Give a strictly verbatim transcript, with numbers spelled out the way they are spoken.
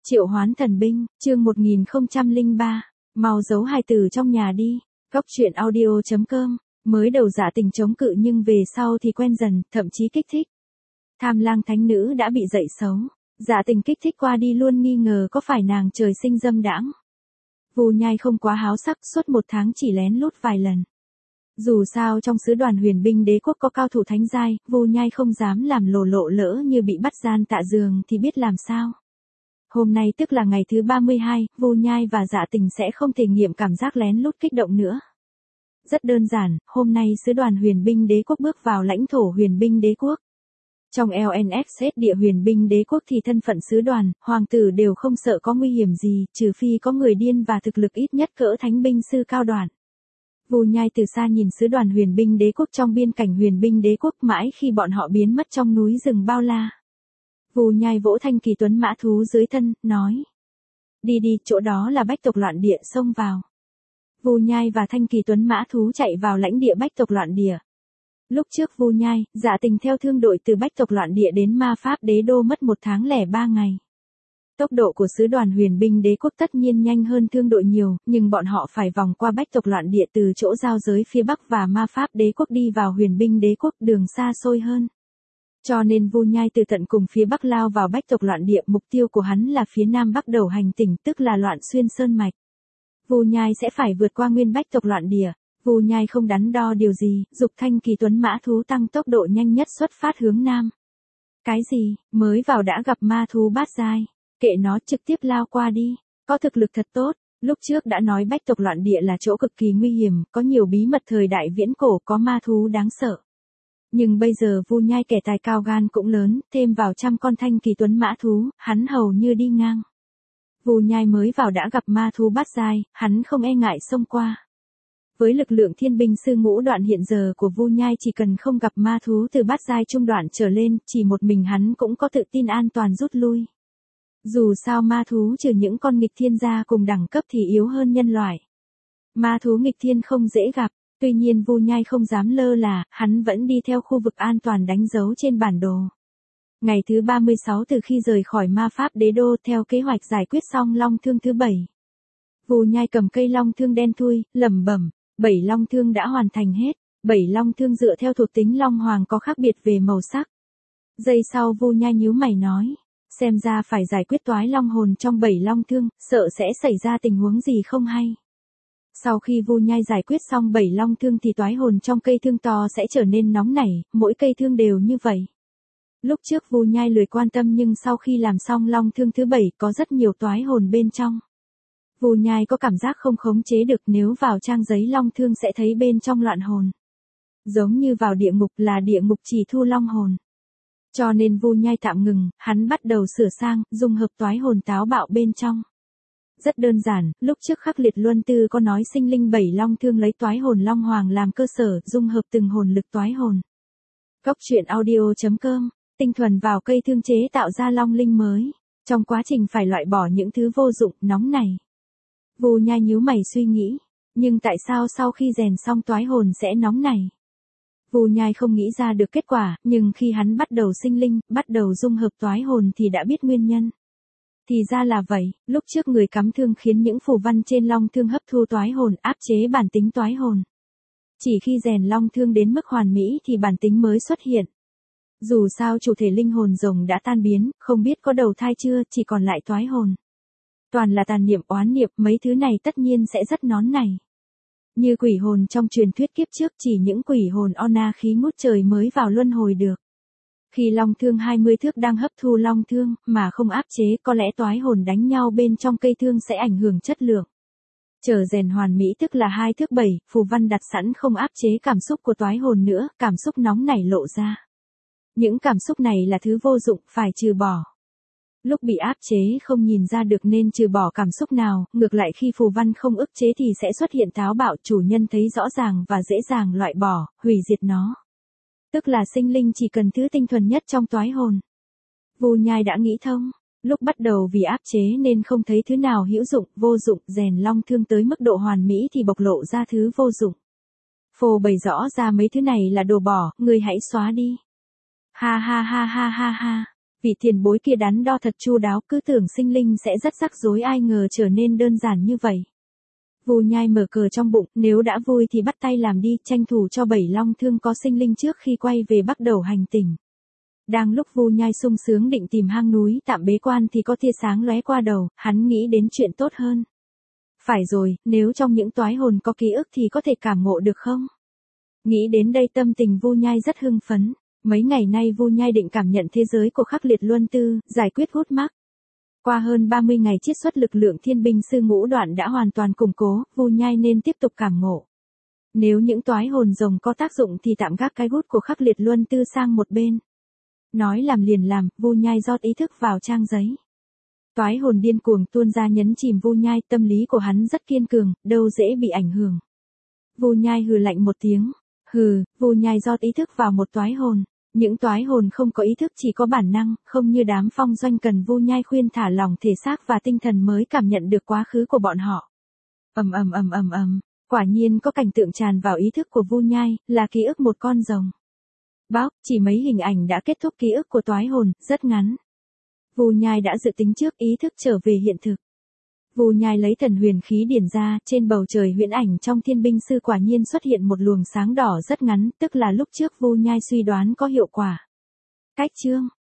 Triệu hoán thần binh, chương một nghìn không trăm lẻ ba, mau giấu hai từ trong nhà đi. Cóc truyện audio chấm com, mới đầu Dạ Tình chống cự nhưng về sau thì quen dần, thậm chí kích thích. Tham lang thánh nữ đã bị dậy xấu, Dạ Tình kích thích qua đi luôn nghi ngờ có phải nàng trời sinh dâm đãng. Vu Nhai không quá háo sắc, suốt một tháng chỉ lén lút vài lần. Dù sao trong sứ đoàn huyền binh đế quốc có cao thủ thánh giai, Vu Nhai không dám làm lồ lộ lỡ như bị bắt gian tạ giường thì biết làm sao. Hôm nay tức là ngày thứ ba mươi hai, Vu Nhai và Dạ Tình sẽ không thể nghiệm cảm giác lén lút kích động nữa. Rất đơn giản, hôm nay sứ đoàn huyền binh đế quốc bước vào lãnh thổ huyền binh đế quốc. Trong lờ en ép ét địa huyền binh đế quốc thì thân phận sứ đoàn, hoàng tử đều không sợ có nguy hiểm gì, trừ phi có người điên và thực lực ít nhất cỡ thánh binh sư cao đoạn. Vu Nhai từ xa nhìn sứ đoàn huyền binh đế quốc trong biên cảnh huyền binh đế quốc mãi khi bọn họ biến mất trong núi rừng bao la. Vu Nhai vỗ thanh kỳ tuấn mã thú dưới thân, nói. Đi đi, chỗ đó là bách tộc loạn địa, xông vào. Vu Nhai và thanh kỳ tuấn mã thú chạy vào lãnh địa bách tộc loạn địa. Lúc trước Vu Nhai, Dạ Tình theo thương đội từ bách tộc loạn địa đến ma pháp đế đô mất một tháng lẻ ba ngày. Tốc độ của sứ đoàn huyền binh đế quốc tất nhiên nhanh hơn thương đội nhiều, nhưng bọn họ phải vòng qua bách tộc loạn địa từ chỗ giao giới phía bắc và ma pháp đế quốc đi vào huyền binh đế quốc, đường xa xôi hơn. Cho nên Vu Nhai từ tận cùng phía bắc lao vào bách tộc loạn địa, mục tiêu của hắn là phía nam bắc đầu hành tỉnh, tức là Loạn Xuyên Sơn Mạch. Vu Nhai sẽ phải vượt qua nguyên bách tộc loạn địa. Vu Nhai không đắn đo điều gì, dục thanh kỳ tuấn mã thú tăng tốc độ nhanh nhất xuất phát hướng nam. Cái gì, mới vào đã gặp ma thú bát giai, kệ nó, trực tiếp lao qua đi, có thực lực thật tốt. Lúc trước đã nói bách tộc loạn địa là chỗ cực kỳ nguy hiểm, có nhiều bí mật thời đại viễn cổ, có ma thú đáng sợ. Nhưng bây giờ Vu Nhai kẻ tài cao gan cũng lớn, thêm vào trăm con thanh kỳ tuấn mã thú, hắn hầu như đi ngang. Vu Nhai mới vào đã gặp ma thú bát giai, hắn không e ngại xông qua. Với lực lượng thiên binh sư ngũ đoạn hiện giờ của Vu Nhai, chỉ cần không gặp ma thú từ bát giai trung đoạn trở lên, chỉ một mình hắn cũng có tự tin an toàn rút lui. Dù sao ma thú trừ những con nghịch thiên ra cùng đẳng cấp thì yếu hơn nhân loại. Ma thú nghịch thiên không dễ gặp. Tuy nhiên Vu Nhai không dám lơ là, hắn vẫn đi theo khu vực an toàn đánh dấu trên bản đồ. Ngày thứ ba mươi sáu từ khi rời khỏi ma pháp đế đô theo kế hoạch giải quyết xong long thương thứ bảy. Vu Nhai cầm cây long thương đen thui, lẩm bẩm, bảy long thương đã hoàn thành hết, bảy long thương dựa theo thuộc tính long hoàng có khác biệt về màu sắc. Giây sau Vu Nhai nhíu mày nói, xem ra phải giải quyết toái long hồn trong bảy long thương, sợ sẽ xảy ra tình huống gì không hay. Sau khi Vu Nhai giải quyết xong bảy long thương thì toái hồn trong cây thương to sẽ trở nên nóng nảy, mỗi cây thương đều như vậy. Lúc trước Vu Nhai lười quan tâm nhưng sau khi làm xong long thương thứ bảy có rất nhiều toái hồn bên trong. Vu Nhai có cảm giác không khống chế được, nếu vào trang giấy long thương sẽ thấy bên trong loạn hồn. Giống như vào địa ngục, là địa ngục chỉ thu long hồn. Cho nên Vu Nhai tạm ngừng, hắn bắt đầu sửa sang, dung hợp toái hồn táo bạo bên trong. Rất đơn giản, lúc trước Khắc Liệt Luân Tư có nói sinh linh bảy long thương lấy toái hồn long hoàng làm cơ sở, dung hợp từng hồn lực toái hồn. Cóc truyện audio chấm com, tinh thuần vào cây thương chế tạo ra long linh mới, trong quá trình phải loại bỏ những thứ vô dụng, nóng này. Vu Nhai nhíu mày suy nghĩ, nhưng tại sao sau khi rèn xong toái hồn sẽ nóng này? Vu Nhai không nghĩ ra được kết quả, nhưng khi hắn bắt đầu sinh linh, bắt đầu dung hợp toái hồn thì đã biết nguyên nhân. Thì ra là vậy, lúc trước người cắm thương khiến những phù văn trên long thương hấp thu toái hồn, áp chế bản tính toái hồn. Chỉ khi rèn long thương đến mức hoàn mỹ thì bản tính mới xuất hiện. Dù sao chủ thể linh hồn rồng đã tan biến, không biết có đầu thai chưa, chỉ còn lại toái hồn. Toàn là tàn niệm oán niệm, mấy thứ này tất nhiên sẽ rất nón này. Như quỷ hồn trong truyền thuyết kiếp trước, chỉ những quỷ hồn ona khí ngút trời mới vào luân hồi được. Khi long thương hai mươi thước đang hấp thu long thương, mà không áp chế, có lẽ toái hồn đánh nhau bên trong cây thương sẽ ảnh hưởng chất lượng. Chờ rèn hoàn mỹ tức là hai thước bảy, phù văn đặt sẵn không áp chế cảm xúc của toái hồn nữa, cảm xúc nóng nảy lộ ra. Những cảm xúc này là thứ vô dụng, phải trừ bỏ. Lúc bị áp chế không nhìn ra được nên trừ bỏ cảm xúc nào, ngược lại khi phù văn không ức chế thì sẽ xuất hiện táo bạo, chủ nhân thấy rõ ràng và dễ dàng loại bỏ, hủy diệt nó. Tức là sinh linh chỉ cần thứ tinh thuần nhất trong toái hồn. Vu Nhai đã nghĩ thông, lúc bắt đầu vì áp chế nên không thấy thứ nào hữu dụng, vô dụng, rèn long thương tới mức độ hoàn mỹ thì bộc lộ ra thứ vô dụng. Phô bày rõ ra mấy thứ này là đồ bỏ, người hãy xóa đi. Ha ha ha ha ha ha. Vị tiền bối kia đắn đo thật chu đáo, cứ tưởng sinh linh sẽ rất rắc rối, ai ngờ trở nên đơn giản như vậy. Vu Nhai mở cờ trong bụng, nếu đã vui thì bắt tay làm đi, tranh thủ cho Bảy Long Thương có sinh linh trước khi quay về bắt đầu hành trình. Đang lúc Vu Nhai sung sướng định tìm hang núi tạm bế quan thì có tia sáng lóe qua đầu, hắn nghĩ đến chuyện tốt hơn. Phải rồi, nếu trong những toái hồn có ký ức thì có thể cảm ngộ được không? Nghĩ đến đây tâm tình Vu Nhai rất hưng phấn. Mấy ngày nay Vu Nhai định cảm nhận thế giới của Khắc Liệt Luân Tư, giải quyết hút mắc. Qua hơn ba mươi ngày chiết xuất lực lượng thiên binh sư ngũ đoạn đã hoàn toàn củng cố, Vu Nhai nên tiếp tục cảm ngộ. Nếu những toái hồn rồng có tác dụng thì tạm gác cái gút của Khắc Liệt Luân Tư sang một bên. Nói làm liền làm, Vu Nhai rót ý thức vào trang giấy. Toái hồn điên cuồng tuôn ra nhấn chìm Vu Nhai, tâm lý của hắn rất kiên cường, đâu dễ bị ảnh hưởng. Vu Nhai hừ lạnh một tiếng, hừ, Vu Nhai rót ý thức vào một toái hồn. Những toái hồn không có ý thức chỉ có bản năng, không như đám phong doanh cần Vu Nhai khuyên thả lỏng thể xác và tinh thần mới cảm nhận được quá khứ của bọn họ. Ầm ầm ầm ầm ầm, quả nhiên có cảnh tượng tràn vào ý thức của Vu Nhai, là ký ức một con rồng. Bóc, chỉ mấy hình ảnh đã kết thúc ký ức của toái hồn, rất ngắn. Vu Nhai đã dự tính trước, ý thức trở về hiện thực. Vu Nhai lấy thần huyền khí điển ra, trên bầu trời huyễn ảnh trong thiên binh sư quả nhiên xuất hiện một luồng sáng đỏ rất ngắn, tức là lúc trước Vu Nhai suy đoán có hiệu quả. Cách chương